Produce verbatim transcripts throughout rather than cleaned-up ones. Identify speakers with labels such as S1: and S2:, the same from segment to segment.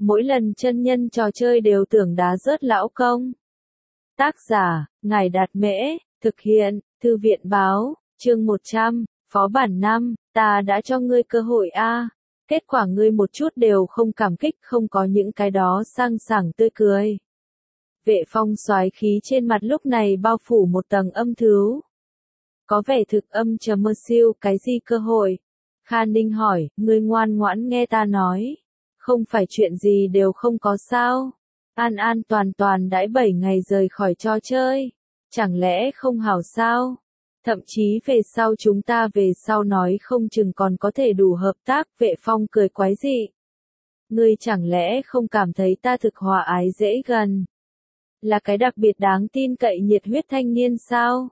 S1: mỗi lần chân nhân trò chơi đều tưởng đá rớt lão công. Tác giả, Ngài Đạt Mễ, thực hiện, Thư viện Báo, chương một trăm, Phó bản năm, ta đã cho ngươi cơ hội a, kết quả ngươi một chút đều không cảm kích, không có những cái đó sang sảng tươi cười. Vệ Phong soái khí trên mặt lúc này bao phủ một tầng âm thứ. Có vẻ thực âm trầm mơ siêu, cái gì cơ hội? Kha Ninh hỏi, ngươi ngoan ngoãn nghe ta nói. Không phải chuyện gì đều không có sao. An an toàn toàn đãi bảy ngày rời khỏi trò chơi. Chẳng lẽ không hảo sao? Thậm chí về sau chúng ta về sau nói không chừng còn có thể đủ hợp tác. Vệ Phong cười quái dị. Ngươi chẳng lẽ không cảm thấy ta thực hòa ái dễ gần? Là cái đặc biệt đáng tin cậy nhiệt huyết thanh niên sao?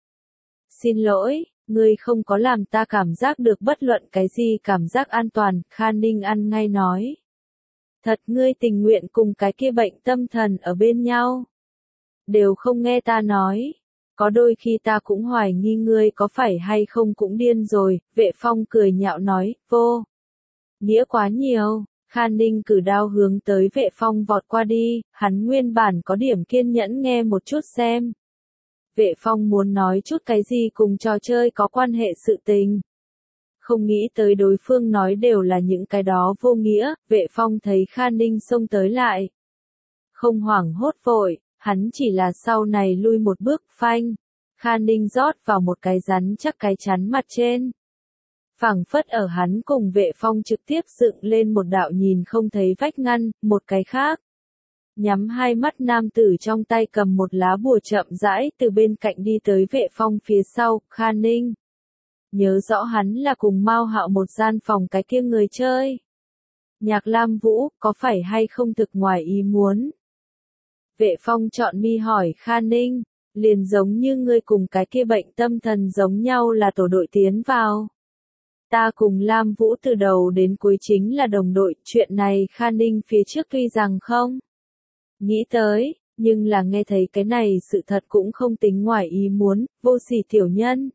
S1: Xin lỗi, ngươi không có làm ta cảm giác được bất luận cái gì cảm giác an toàn, Kha Ninh ăn ngay nói. Thật ngươi tình nguyện cùng cái kia bệnh tâm thần ở bên nhau. Đều không nghe ta nói. Có đôi khi ta cũng hoài nghi ngươi có phải hay không cũng điên rồi, Vệ Phong cười nhạo nói, vô. Nghĩa quá nhiều, Kha Ninh cử đao hướng tới Vệ Phong vọt qua đi, hắn nguyên bản có điểm kiên nhẫn nghe một chút xem. Vệ Phong muốn nói chút cái gì cùng trò chơi có quan hệ sự tình. Không nghĩ tới đối phương nói đều là những cái đó vô nghĩa, Vệ Phong thấy Kha Ninh xông tới lại. Không hoảng hốt vội, hắn chỉ là sau này lui một bước, phanh. Kha Ninh rót vào một cái rắn chắc cái chắn mặt trên. Phảng phất ở hắn cùng Vệ Phong trực tiếp dựng lên một đạo nhìn không thấy vách ngăn, một cái khác. Nhắm hai mắt nam tử trong tay cầm một lá bùa chậm rãi từ bên cạnh đi tới Vệ Phong phía sau, Kha Ninh. Nhớ rõ hắn là cùng Mao Hạo một gian phòng cái kia người chơi. Nhạc Lam Vũ, có phải hay không thực ngoài ý muốn? Vệ Phong chọn mi hỏi Kha Ninh, liền giống như ngươi cùng cái kia bệnh tâm thần giống nhau là tổ đội tiến vào. Ta cùng Lam Vũ từ đầu đến cuối chính là đồng đội, chuyện này Kha Ninh phía trước tuy rằng không nghĩ tới, nhưng là nghe thấy cái này sự thật cũng không tính ngoài ý muốn, vô sỉ tiểu nhân.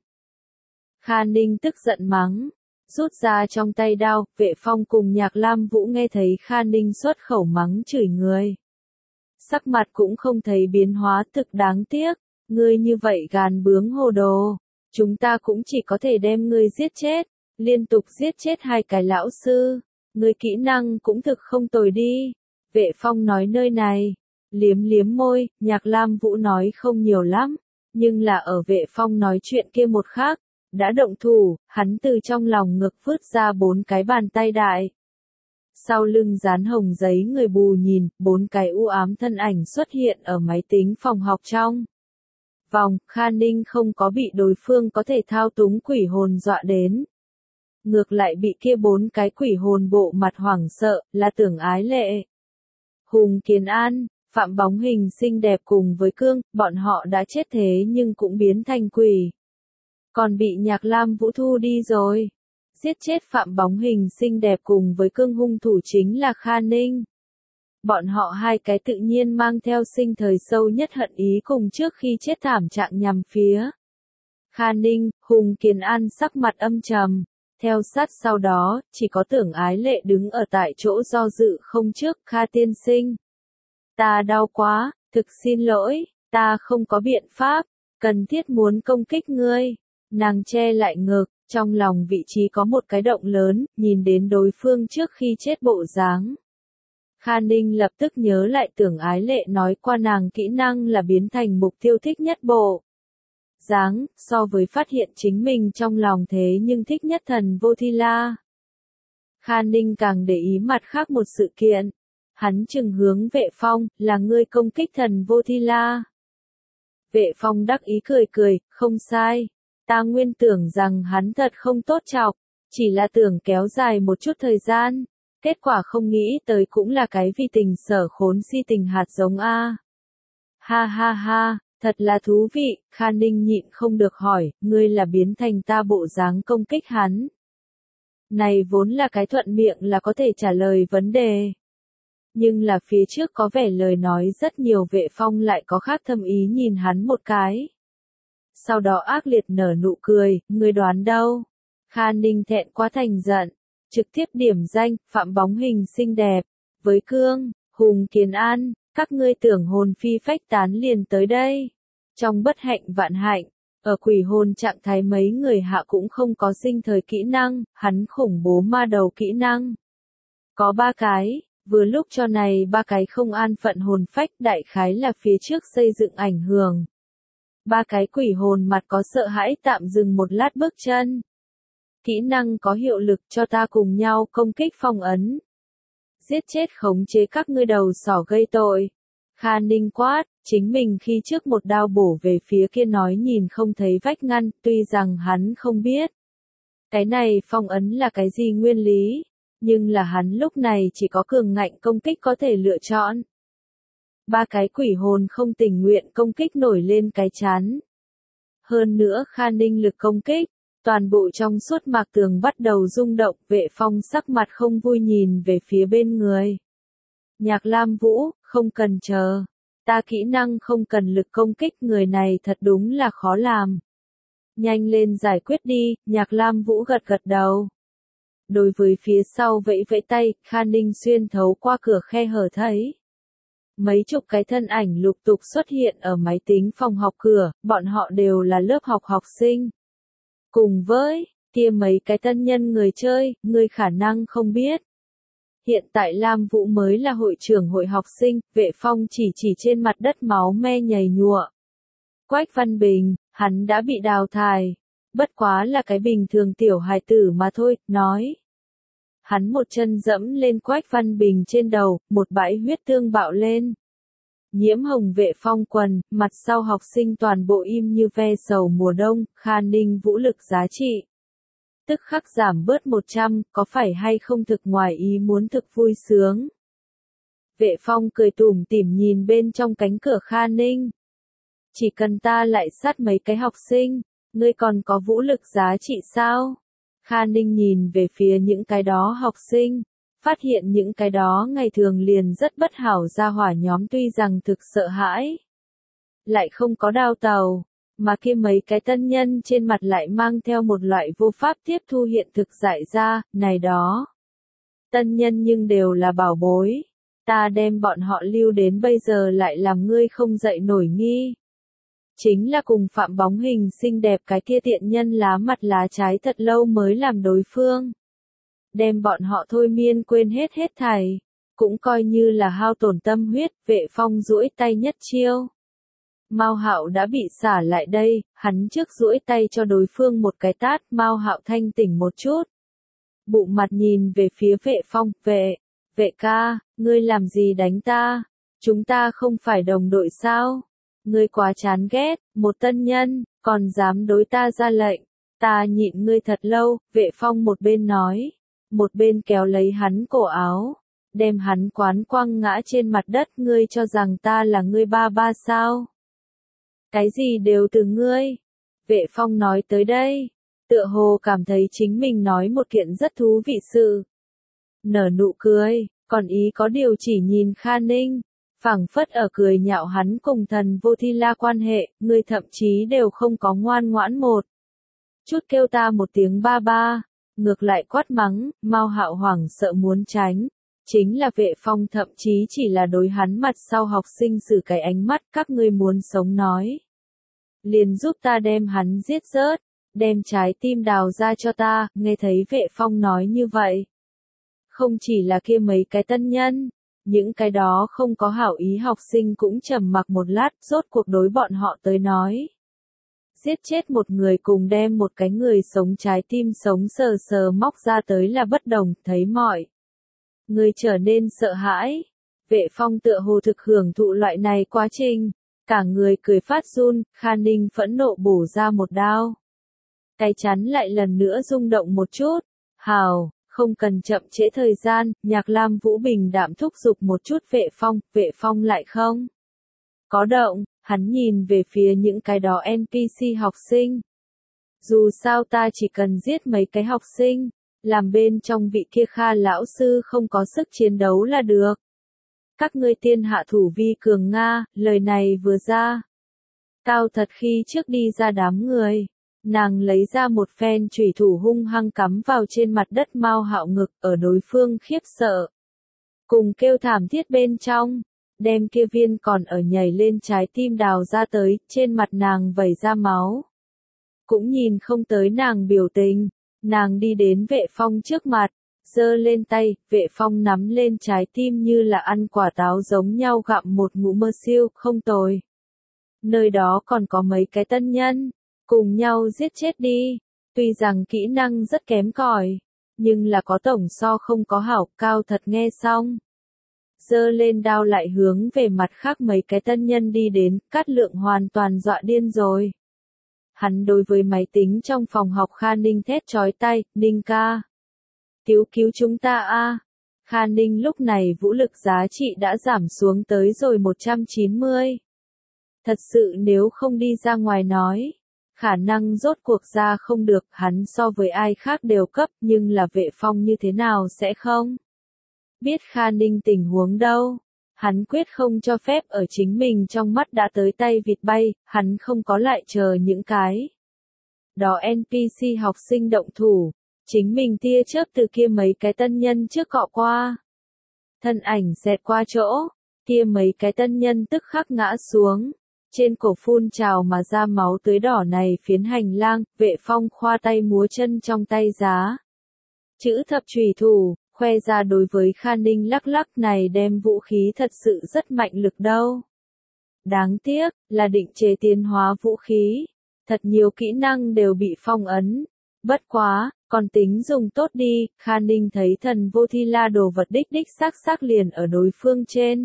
S1: Kha Ninh tức giận mắng, rút ra trong tay đao, Vệ Phong cùng Nhạc Lam Vũ nghe thấy Kha Ninh xuất khẩu mắng chửi người. Sắc mặt cũng không thấy biến hóa, thực đáng tiếc, ngươi như vậy gàn bướng hồ đồ, chúng ta cũng chỉ có thể đem ngươi giết chết, liên tục giết chết hai cái lão sư, ngươi kỹ năng cũng thực không tồi đi. Vệ Phong nói nơi này, liếm liếm môi, Nhạc Lam Vũ nói không nhiều lắm, nhưng là ở Vệ Phong nói chuyện kia một khác, đã động thủ, hắn từ trong lòng ngực vứt ra bốn cái bàn tay đại. Sau lưng dán hồng giấy người bù nhìn, bốn cái u ám thân ảnh xuất hiện ở máy tính phòng học trong. Vòng, Kha Ninh không có bị đối phương có thể thao túng quỷ hồn dọa đến. Ngược lại bị kia bốn cái quỷ hồn bộ mặt hoảng sợ, là Tưởng Ái Lệ. Hùng Kiến An, Phạm Bóng Hình xinh đẹp cùng với Cương, bọn họ đã chết thế nhưng cũng biến thành quỷ. Còn bị Nhạc Lam Vũ thu đi rồi. Giết chết Phạm Bóng Hình xinh đẹp cùng với Cương hung thủ chính là Kha Ninh. Bọn họ hai cái tự nhiên mang theo sinh thời sâu nhất hận ý cùng trước khi chết thảm trạng nhằm phía. Kha Ninh, Hùng Kiến An sắc mặt âm trầm. Theo sát sau đó, chỉ có Tưởng Ái Lệ đứng ở tại chỗ do dự không trước, Kha tiên sinh. Ta đau quá, thực xin lỗi, ta không có biện pháp, cần thiết muốn công kích ngươi. Nàng che lại ngực, trong lòng vị trí có một cái động lớn, nhìn đến đối phương trước khi chết bộ dáng. Kha Ninh lập tức nhớ lại Tưởng Ái Lệ nói qua nàng kỹ năng là biến thành mục tiêu thích nhất bộ dáng, so với phát hiện chính mình trong lòng thế nhưng thích nhất thần vô thi la. Kha Ninh càng để ý mặt khác một sự kiện. Hắn chừng hướng Vệ Phong, là ngươi công kích thần vô thi la. Vệ Phong đắc ý cười cười, không sai. Ta nguyên tưởng rằng hắn thật không tốt chọc, chỉ là tưởng kéo dài một chút thời gian. Kết quả không nghĩ tới cũng là cái vì tình sở khốn si tình hạt giống a. Ha ha ha, thật là thú vị, Kha Ninh nhịn không được hỏi, ngươi là biến thành ta bộ dáng công kích hắn. Này vốn là cái thuận miệng là có thể trả lời vấn đề. Nhưng là phía trước có vẻ lời nói rất nhiều. Vệ Phong lại có khác thâm ý nhìn hắn một cái. Sau đó ác liệt nở nụ cười, ngươi đoán đâu? Kha Ninh thẹn quá thành giận, trực tiếp điểm danh, Phạm Bóng Hình xinh đẹp, với Cương, Hùng Kiến An, các ngươi tưởng hồn phi phách tán liền tới đây. Trong bất hạnh vạn hạnh, ở quỷ hồn trạng thái mấy người hạ cũng không có sinh thời kỹ năng, hắn khủng bố ma đầu kỹ năng. Có ba cái, vừa lúc cho này ba cái không an phận hồn phách đại khái là phía trước xây dựng ảnh hưởng. Ba cái quỷ hồn mặt có sợ hãi tạm dừng một lát bước chân. Kỹ năng có hiệu lực cho ta cùng nhau công kích phong ấn. Giết chết khống chế các ngươi đầu sỏ gây tội. Kha Ninh quát, chính mình khi trước một đao bổ về phía kia nói nhìn không thấy vách ngăn, tuy rằng hắn không biết. Cái này phong ấn là cái gì nguyên lý, nhưng là hắn lúc này chỉ có cường ngạnh công kích có thể lựa chọn. Ba cái quỷ hồn không tình nguyện công kích nổi lên cái chán. Hơn nữa Kha Ninh lực công kích, toàn bộ trong suốt mạc tường bắt đầu rung động, Vệ Phong sắc mặt không vui nhìn về phía bên người. Nhạc Lam Vũ, không cần chờ. Ta kỹ năng không cần lực công kích, người này thật đúng là khó làm. Nhanh lên giải quyết đi, Nhạc Lam Vũ gật gật đầu. Đối với phía sau vẫy vẫy tay, Kha Ninh xuyên thấu qua cửa khe hở thấy. Mấy chục cái thân ảnh lục tục xuất hiện ở máy tính phòng học cửa, bọn họ đều là lớp học học sinh. Cùng với, kia mấy cái tân nhân người chơi, người khả năng không biết. Hiện tại Lam Vũ mới là hội trưởng hội học sinh, Vệ Phong chỉ chỉ trên mặt đất máu me nhầy nhụa. Quách Văn Bình, hắn đã bị đào thải. Bất quá là cái bình thường tiểu hài tử mà thôi, nói. Hắn một chân dẫm lên Quách Văn Bình trên đầu, một bãi huyết tương bạo lên. Nhiễm hồng Vệ Phong quần, mặt sau học sinh toàn bộ im như ve sầu mùa đông, Kha Ninh vũ lực giá trị. Tức khắc giảm bớt một trăm, có phải hay không thực ngoài ý muốn thực vui sướng. Vệ Phong cười tủm tỉm nhìn bên trong cánh cửa Kha Ninh. Chỉ cần ta lại sát mấy cái học sinh, ngươi còn có vũ lực giá trị sao? Kha Ninh nhìn về phía những cái đó học sinh, phát hiện những cái đó ngày thường liền rất bất hảo ra hỏa nhóm tuy rằng thực sợ hãi. Lại không có đao tàu, mà kia mấy cái tân nhân trên mặt lại mang theo một loại vô pháp tiếp thu hiện thực dại ra, này đó. Tân nhân nhưng đều là bảo bối, ta đem bọn họ lưu đến bây giờ lại làm ngươi không dậy nổi nghi. Chính là cùng phạm bóng hình xinh đẹp cái kia tiện nhân lá mặt lá trái thật lâu mới làm đối phương. Đem bọn họ thôi miên quên hết hết thảy, cũng coi như là hao tổn tâm huyết, Vệ Phong duỗi tay nhất chiêu. Mao Hạo đã bị xả lại đây, hắn trước duỗi tay cho đối phương một cái tát, Mao Hạo thanh tỉnh một chút. Bụng mặt nhìn về phía Vệ Phong, vệ, vệ ca, ngươi làm gì đánh ta? Chúng ta không phải đồng đội sao? Ngươi quá chán ghét, một tân nhân, còn dám đối ta ra lệnh. Ta nhịn ngươi thật lâu, Vệ Phong một bên nói, một bên kéo lấy hắn cổ áo, đem hắn quán quăng ngã trên mặt đất, ngươi cho rằng ta là ngươi ba ba sao? Cái gì đều từ ngươi. Vệ Phong nói tới đây, tựa hồ cảm thấy chính mình nói một kiện rất thú vị sự. Nở nụ cười, còn ý có điều chỉ nhìn Kha Ninh, phảng phất ở cười nhạo hắn cùng thần vô thi la quan hệ, ngươi thậm chí đều không có ngoan ngoãn một chút kêu ta một tiếng ba ba, ngược lại quát mắng, Mao Hạo hoảng sợ muốn tránh. Chính là Vệ Phong thậm chí chỉ là đối hắn mặt sau học sinh xử cái ánh mắt, các ngươi muốn sống nói. Liền giúp ta đem hắn giết rớt, đem trái tim đào ra cho ta, nghe thấy Vệ Phong nói như vậy. Không chỉ là kia mấy cái tân nhân, những cái đó không có hảo ý học sinh cũng trầm mặc một lát, rốt cuộc đối bọn họ tới nói. Giết chết một người cùng đem một cái người sống trái tim sống sờ sờ móc ra tới là bất đồng, thấy mọi người trở nên sợ hãi. Vệ Phong tựa hồ thực hưởng thụ loại này quá trình, cả người cười phát run, Kha Ninh phẫn nộ bổ ra một đao. Cái chắn lại lần nữa rung động một chút, hào, không cần chậm trễ thời gian, Nhạc Lam Vũ bình đạm thúc giục một chút Vệ Phong, Vệ Phong lại không có động, hắn nhìn về phía những cái đó en pê xê học sinh. Dù sao ta chỉ cần giết mấy cái học sinh, làm bên trong vị kia Kha lão sư không có sức chiến đấu là được. Các ngươi tiên hạ thủ vi cường Nga, lời này vừa ra. Cao thật khi trước đi ra đám người, nàng lấy ra một phen chủy thủ hung hăng cắm vào trên mặt đất Mao Hạo ngực, ở đối phương khiếp sợ cùng kêu thảm thiết bên trong, đem kia viên còn ở nhảy lên trái tim đào ra tới, trên mặt nàng vẩy ra máu. Cũng nhìn không tới nàng biểu tình, nàng đi đến Vệ Phong trước mặt, giơ lên tay, Vệ Phong nắm lên trái tim như là ăn quả táo giống nhau gặm một ngụm mơ siêu, không tồi. Nơi đó còn có mấy cái tân nhân, cùng nhau giết chết đi, tuy rằng kỹ năng rất kém cỏi, nhưng là có tổng so không có hảo, Cao Thật nghe xong. Giơ lên đao lại hướng về mặt khác mấy cái tân nhân đi đến, Cát Lượng hoàn toàn dọa điên rồi. Hắn đối với máy tính trong phòng học Kha Ninh thét chói tai, Ninh ca. Cứu cứu chúng ta a. Kha Ninh lúc này vũ lực giá trị đã giảm xuống tới rồi một trăm chín mươi. Thật sự nếu không đi ra ngoài nói, khả năng rốt cuộc ra không được, hắn so với ai khác đều cấp, nhưng là Vệ Phong như thế nào sẽ không? Biết Kha Ninh tình huống đâu, hắn quyết không cho phép ở chính mình trong mắt đã tới tay vịt bay, hắn không có lại chờ những cái. Đó en pê xê học sinh động thủ, chính mình tia chớp từ kia mấy cái tân nhân trước cọ qua. Thân ảnh xẹt qua chỗ, kia mấy cái tân nhân tức khắc ngã xuống. Trên cổ phun trào mà ra máu tưới đỏ này phiến hành lang, Vệ Phong khoa tay múa chân trong tay giá. Chữ thập chùy thủ, khoe ra đối với Kha Ninh lắc lắc này đem vũ khí thật sự rất mạnh lực đâu. Đáng tiếc, là định chế tiến hóa vũ khí. Thật nhiều kỹ năng đều bị phong ấn. Bất quá, còn tính dùng tốt đi, Kha Ninh thấy thần vô thi la đồ vật đích đích xác xác liền ở đối phương trên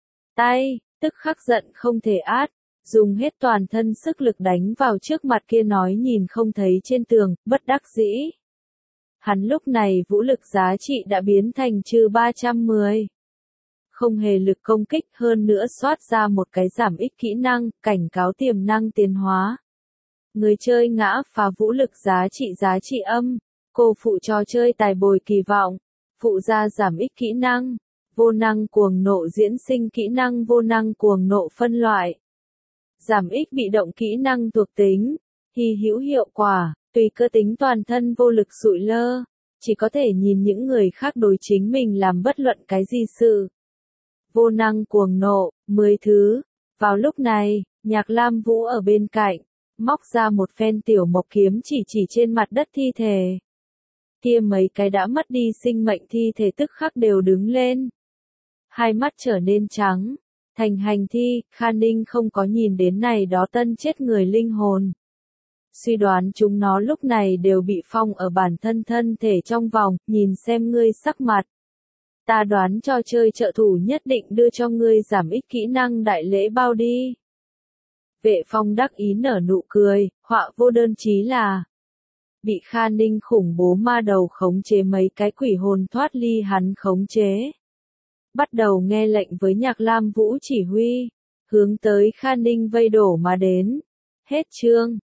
S1: tay, tức khắc giận không thể át. Dùng hết toàn thân sức lực đánh vào trước mặt kia nói nhìn không thấy trên tường, bất đắc dĩ. Hắn lúc này vũ lực giá trị đã biến thành trừ ba trăm mười. Không hề lực công kích hơn nữa soát ra một cái giảm ích kỹ năng, cảnh cáo tiềm năng tiến hóa. Người chơi ngã phá vũ lực giá trị giá trị âm, cô phụ trò chơi tài bồi kỳ vọng, phụ ra giảm ích kỹ năng, vô năng cuồng nộ diễn sinh kỹ năng vô năng cuồng nộ phân loại. Giảm ích bị động kỹ năng thuộc tính, hy hữu hiệu quả, tùy cơ tính toàn thân vô lực sụi lơ, chỉ có thể nhìn những người khác đối chính mình làm bất luận cái gì sự. Vô năng cuồng nộ, mười thứ. Vào lúc này, Nhạc Lam Vũ ở bên cạnh, móc ra một phen tiểu mộc kiếm chỉ chỉ trên mặt đất thi thể. Kia mấy cái đã mất đi sinh mệnh thi thể tức khắc đều đứng lên. Hai mắt trở nên trắng. Thành hành thi, Kha Ninh không có nhìn đến này đó tân chết người linh hồn. Suy đoán chúng nó lúc này đều bị phong ở bản thân thân thể trong vòng, nhìn xem ngươi sắc mặt. Ta đoán trò chơi trợ thủ nhất định đưa cho ngươi giảm ích kỹ năng đại lễ bao đi. Vệ Phong đắc ý nở nụ cười, họa vô đơn chí là bị Kha Ninh khủng bố ma đầu khống chế mấy cái quỷ hồn thoát ly hắn khống chế. Bắt đầu nghe lệnh với Nhạc Lam Vũ chỉ huy, hướng tới Kha Ninh vây đổ mà đến. Hết chương.